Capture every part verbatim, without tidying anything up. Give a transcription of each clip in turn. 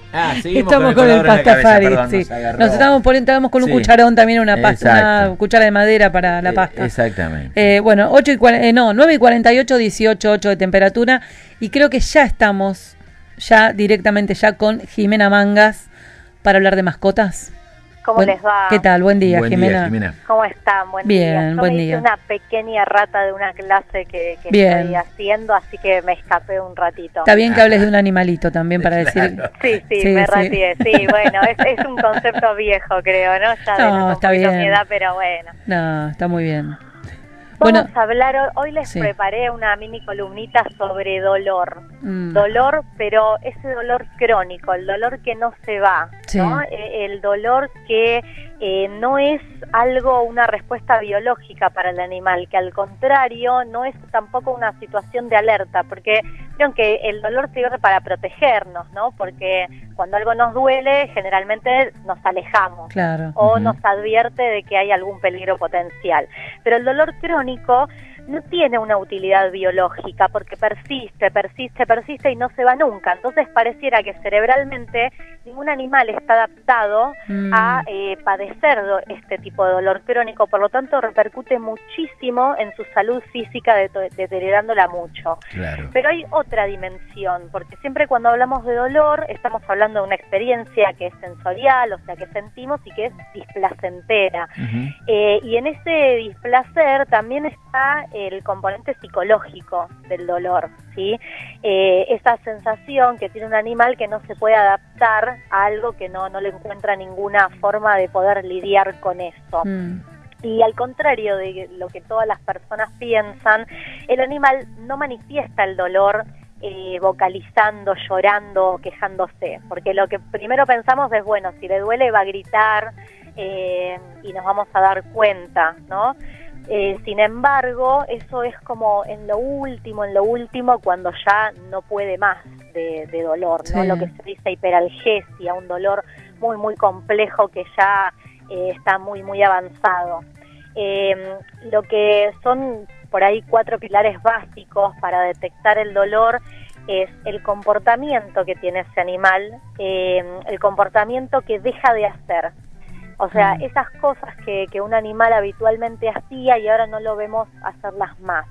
Ah, estamos con el, con el pastafari, sí. Nos, nos estamos poniendo, estamos con un sí. cucharón también, una pasta, una cuchara de madera para la pasta. Eh, exactamente. Eh, bueno, ocho y cuarenta, eh, no, nueve y cuarenta y ocho, dieciocho, ocho de temperatura. Y creo que ya estamos, ya directamente ya con Jimena Mangas para hablar de mascotas. ¿Cómo Buen, les va? ¿Qué tal? Buen día, buen Jimena. Día, Jimena. ¿Cómo están? Buen Bien, día. Yo buen me día. hice una pequeña rata de una clase que, que Bien. estoy haciendo, así que me escapé un ratito. Está bien que hables de un animalito también para claro. decir... Sí, sí, sí me sí. ratié. Sí, bueno, es, es un concepto viejo, creo, ¿no? Ya de no, no está bien. mi edad, pero bueno. No, está muy bien. Vamos Bueno, a hablar, hoy les sí. preparé una mini columnita sobre dolor. Mm. Dolor, pero ese dolor crónico, el dolor que no se va, Sí. ¿no? El dolor que eh, no es algo, una respuesta biológica para el animal, que al contrario no es tampoco una situación de alerta, porque creo que el dolor sirve para protegernos, ¿no? Porque cuando algo nos duele, generalmente nos alejamos. Claro. O Uh-huh. nos advierte de que hay algún peligro potencial. Pero el dolor crónico no tiene una utilidad biológica porque persiste, persiste, persiste y no se va nunca. Entonces pareciera que cerebralmente ningún animal está adaptado mm. a eh, padecer do, este tipo de dolor crónico, por lo tanto repercute muchísimo en su salud física, de deteriorándola mucho. Claro. Pero hay otra dimensión, porque siempre cuando hablamos de dolor estamos hablando de una experiencia que es sensorial, o sea, que sentimos y que es displacentera. Uh-huh. Eh, y en ese displacer también está el componente psicológico del dolor, ¿sí? Eh, esa sensación que tiene un animal que no se puede adaptar a algo que no, no le encuentra ninguna forma de poder lidiar con eso. Mm. Y al contrario de lo que todas las personas piensan, el animal no manifiesta el dolor eh, vocalizando, llorando, quejándose, porque lo que primero pensamos es, bueno, si le duele va a gritar eh, y nos vamos a dar cuenta, ¿no? Eh, sin embargo, eso es como en lo último, en lo último, cuando ya no puede más de, de dolor, ¿no? Sí. Lo que se dice hiperalgesia, un dolor muy, muy complejo que ya eh, está muy, muy avanzado. Eh, lo que son por ahí cuatro pilares básicos para detectar el dolor es el comportamiento que tiene ese animal, eh, el comportamiento que deja de hacer. O sea, esas cosas que, que un animal habitualmente hacía y ahora no lo vemos hacerlas más.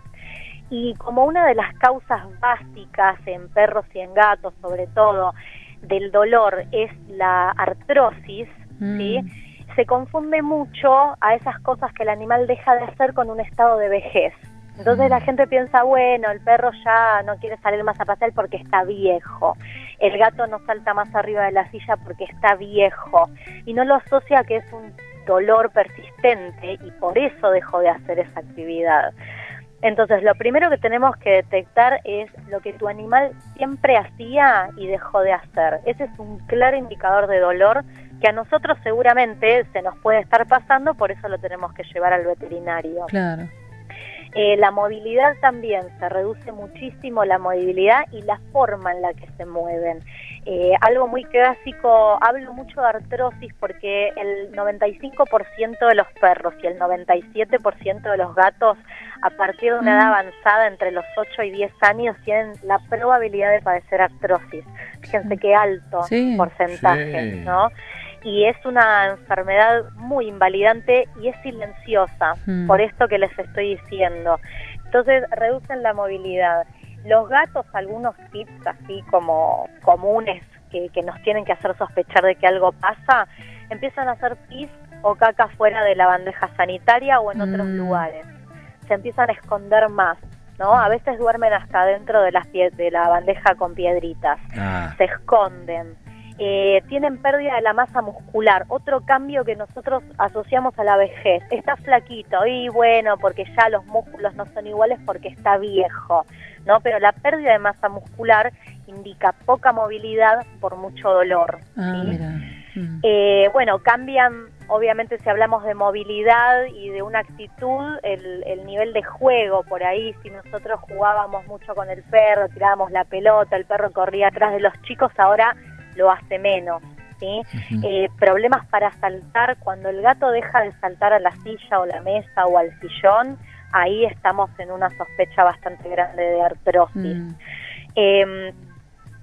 Y como una de las causas básicas en perros y en gatos, sobre todo, del dolor es la artrosis, mm. ¿sí? Se confunde mucho a esas cosas que el animal deja de hacer con un estado de vejez. Entonces la gente piensa, bueno, el perro ya no quiere salir más a pasear porque está viejo. El gato no salta más arriba de la silla porque está viejo. Y no lo asocia a que es un dolor persistente y por eso dejó de hacer esa actividad. Entonces lo primero que tenemos que detectar es lo que tu animal siempre hacía y dejó de hacer. Ese es un claro indicador de dolor que a nosotros seguramente se nos puede estar pasando, por eso lo tenemos que llevar al veterinario. Claro. Eh, la movilidad también, se reduce muchísimo la movilidad y la forma en la que se mueven. Eh, algo muy clásico, hablo mucho de artrosis porque el noventa y cinco por ciento de los perros y el noventa y siete por ciento de los gatos a partir de una edad avanzada entre los ocho y diez años tienen la probabilidad de padecer artrosis. Fíjense qué alto sí, porcentaje, sí. ¿no? Y es una enfermedad muy invalidante y es silenciosa, mm. por esto que les estoy diciendo. Entonces reducen la movilidad. Los gatos, algunos tips así como comunes que, que nos tienen que hacer sospechar de que algo pasa, empiezan a hacer pis o caca fuera de la bandeja sanitaria o en otros mm. lugares. Se empiezan a esconder más, ¿no? A veces duermen hasta dentro de, las pie- de la bandeja con piedritas, ah. se esconden. Eh, tienen pérdida de la masa muscular, otro cambio que nosotros asociamos a la vejez. Está flaquito y bueno, porque ya los músculos no son iguales porque está viejo, ¿no? Pero la pérdida de masa muscular indica poca movilidad por mucho dolor. Ah, ¿sí? mira. Mm. Eh, bueno, cambian, obviamente si hablamos de movilidad y de una actitud, el, el nivel de juego por ahí. Si nosotros jugábamos mucho con el perro, tirábamos la pelota, el perro corría atrás de los chicos, ahora lo hace menos, ¿sí? Uh-huh. Eh, problemas para saltar, cuando el gato deja de saltar a la silla o la mesa o al sillón, ahí estamos en una sospecha bastante grande de artrosis. Mm. Eh,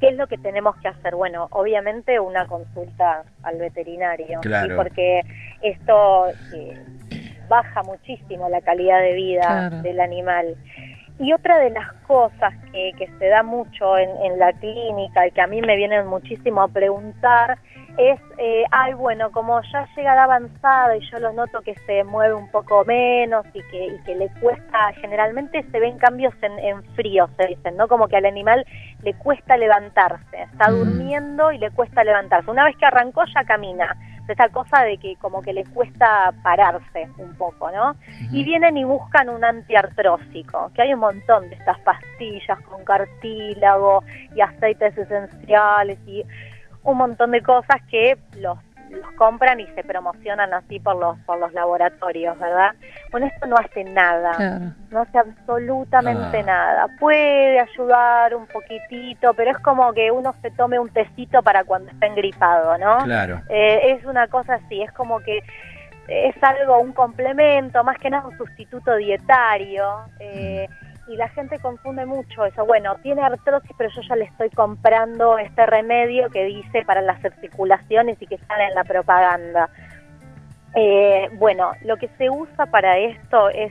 ¿Qué es lo que tenemos que hacer? Bueno, obviamente una consulta al veterinario, claro. ¿sí? Porque esto eh, baja muchísimo la calidad de vida claro. del animal. Y otra de las cosas que, que se da mucho en, en la clínica y que a mí me vienen muchísimo a preguntar es, eh, ay, bueno, como ya llega de avanzada y yo lo noto que se mueve un poco menos y que, y que le cuesta, generalmente se ven cambios en, en frío, se dicen, ¿no? Como que al animal le cuesta levantarse, está Mm. durmiendo y le cuesta levantarse. Una vez que arrancó ya camina, esa cosa de que como que le cuesta pararse un poco, ¿no? Ujú. Y vienen y buscan un antiartrósico, que hay un montón de estas pastillas con cartílago y aceites esenciales y un montón de cosas que los, los compran y se promocionan así por los por los laboratorios, ¿verdad? Bueno, esto no hace nada, Claro. no hace absolutamente Ah. nada. Puede ayudar un poquitito, pero es como que uno se tome un tecito para cuando está engripado, ¿no? Claro. Eh, es una cosa así, es como que es algo, un complemento, más que nada un sustituto dietario, eh, y la gente confunde mucho eso. Bueno, tiene artrosis, pero yo ya le estoy comprando este remedio que dice para las articulaciones y que sale en la propaganda. Eh, bueno, lo que se usa para esto es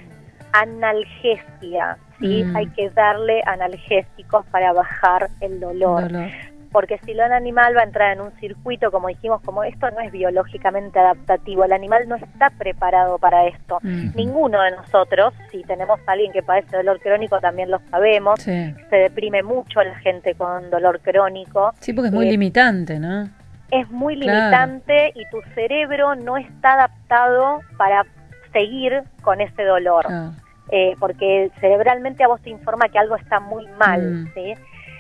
analgesia, ¿sí? Mm. Hay que darle analgésicos para bajar el dolor. Dolor. Porque si lo un animal va a entrar en un circuito, como dijimos, como esto no es biológicamente adaptativo, el animal no está preparado para esto. Mm. Ninguno de nosotros, si tenemos a alguien que padece dolor crónico, también lo sabemos, Sí. se deprime mucho la gente con dolor crónico. Sí, porque es muy Eh, limitante, ¿no? Es muy Claro. limitante y tu cerebro no está adaptado para seguir con ese dolor. Claro. Eh, porque cerebralmente a vos te informa que algo está muy mal, Mm. ¿sí?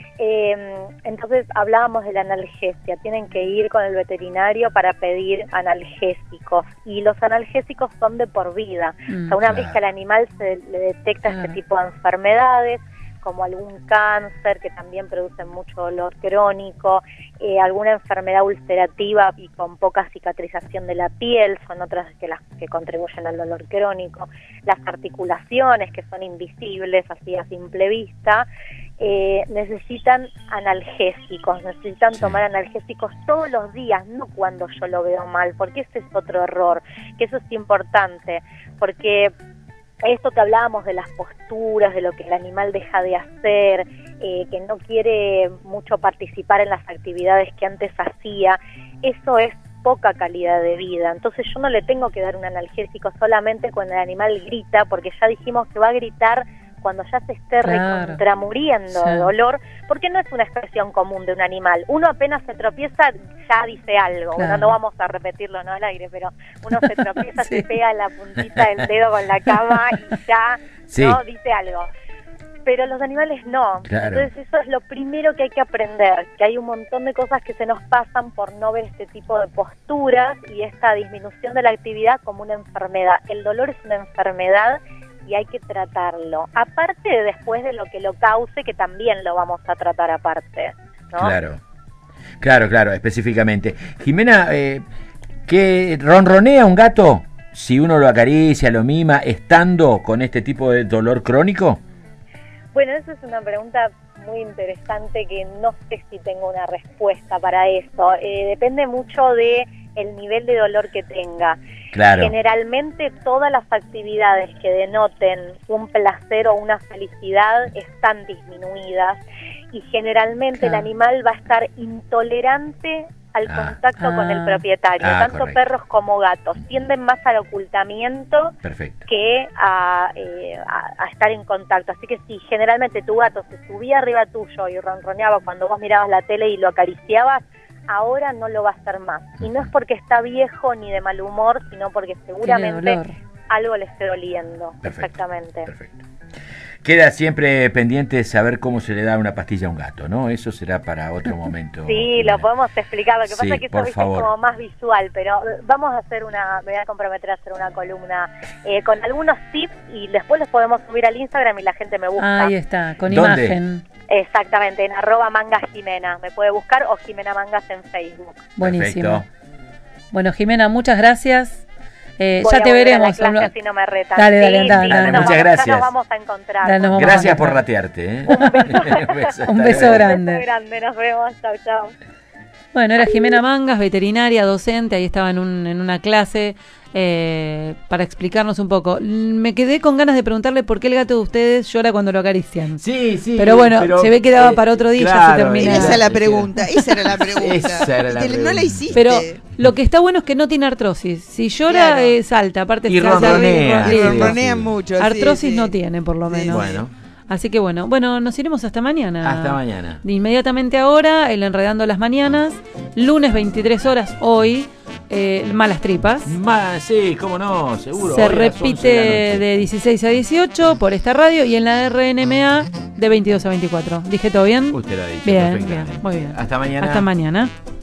Eh, entonces hablábamos de la analgesia, tienen que ir con el veterinario para pedir analgésicos y los analgésicos son de por vida. Mm. O sea, una Claro. vez que al animal se le detecta Claro. este tipo de enfermedades, como algún cáncer que también produce mucho dolor crónico, eh, alguna enfermedad ulcerativa y con poca cicatrización de la piel, son otras que las que contribuyen al dolor crónico, las articulaciones que son invisibles así a simple vista, eh, necesitan analgésicos, necesitan Sí. tomar analgésicos todos los días, no cuando yo lo veo mal, porque ese es otro error, que eso es importante, porque esto que hablábamos de las posturas, de lo que el animal deja de hacer, eh, que no quiere mucho participar en las actividades que antes hacía, eso es poca calidad de vida. Entonces yo no le tengo que dar un analgésico solamente cuando el animal grita, porque ya dijimos que va a gritar cuando ya se esté Claro. recontramuriendo Sí. de dolor, porque no es una expresión común de un animal. Uno apenas se tropieza, ya dice algo. Claro. Bueno, no vamos a repetirlo, ¿no?, al aire, pero uno se tropieza, Sí. se pega la puntita del dedo con la cama y ya, Sí. ¿no?, dice algo. Pero los animales no. Claro. Entonces eso es lo primero que hay que aprender, que hay un montón de cosas que se nos pasan por no ver este tipo de posturas y esta disminución de la actividad como una enfermedad. El dolor es una enfermedad y hay que tratarlo. Aparte de después de lo que lo cause, que también lo vamos a tratar aparte, ¿no? Claro, claro, claro, específicamente. Jimena, eh, ¿qué ronronea un gato si uno lo acaricia, lo mima, estando con este tipo de dolor crónico? Bueno, esa es una pregunta muy interesante que no sé si tengo una respuesta para eso. Eh, depende mucho de el nivel de dolor que tenga. Claro. Generalmente todas las actividades que denoten un placer o una felicidad están disminuidas y generalmente Claro. el animal va a estar intolerante al Ah. contacto Ah. con el propietario. Ah, Tanto correcto. perros como gatos tienden más al ocultamiento Perfecto. que a, eh, a, a estar en contacto. Así que si generalmente tu gato se subía arriba tuyo y ronroneaba cuando vos mirabas la tele y lo acariciabas, ahora no lo va a hacer más. Y no es porque está viejo ni de mal humor, sino porque seguramente Tiene dolor. algo le esté doliendo. Perfecto. Exactamente. Perfecto. Queda siempre pendiente saber cómo se le da una pastilla a un gato, ¿no? Eso será para otro momento. Sí, lo podemos explicar. Lo que Sí, pasa es que eso por ¿viste? Es favor. como más visual, pero vamos a hacer una, me voy a comprometer a hacer una columna eh, con algunos tips y después los podemos subir al Instagram y la gente me busca. Ahí está, con ¿Dónde? imagen. Exactamente, en arroba manga Jimena. Me puede buscar o Jimena Mangas en Facebook. Buenísimo. Perfecto. Bueno, Jimena, muchas gracias. Eh, Voy ya a te volver a veremos. la clase, Uno- así no me retan. Dale, dale, Sí, dale, sí, dale. nos Muchas vamos- gracias. Ya nos vamos a encontrar. Dale, nos vamos Gracias a por encontrar. ratearte. ¿eh? Un beso. Un beso, Un hasta beso luego. grande. Un beso grande, nos vemos. Chau, chau. Bueno, era Jimena Mangas, veterinaria, docente, ahí estaba en, un, en una clase eh, para explicarnos un poco. Me quedé con ganas de preguntarle por qué el gato de ustedes llora cuando lo acarician. Sí, sí. Pero bueno, se ve que daba para otro día, ya se termina. Esa es la es que- pregunta, esa era la pregunta. Esa era la Y te- No pregunta. la hiciste. Pero lo que está bueno es que no tiene artrosis. Si llora, Claro. eh, salta. Aparte, Y se hace ronronea. arriba, Y listo. ronronean mucho. sí, Artrosis sí. no tiene, por lo Sí, menos. Bueno, Así que bueno, bueno, nos iremos hasta mañana. hasta mañana. Inmediatamente ahora, el Enredando las Mañanas, lunes veintitrés horas, hoy, eh, Malas Tripas. Ma- sí, cómo no, seguro. Se hoy a las once repite de la noche. de dieciséis a dieciocho por esta radio y en la R N M A de veintidós a veinticuatro. ¿Dije todo bien? Usted lo ha dicho. Bien, perfectamente. bien, muy bien. Hasta mañana. Hasta mañana.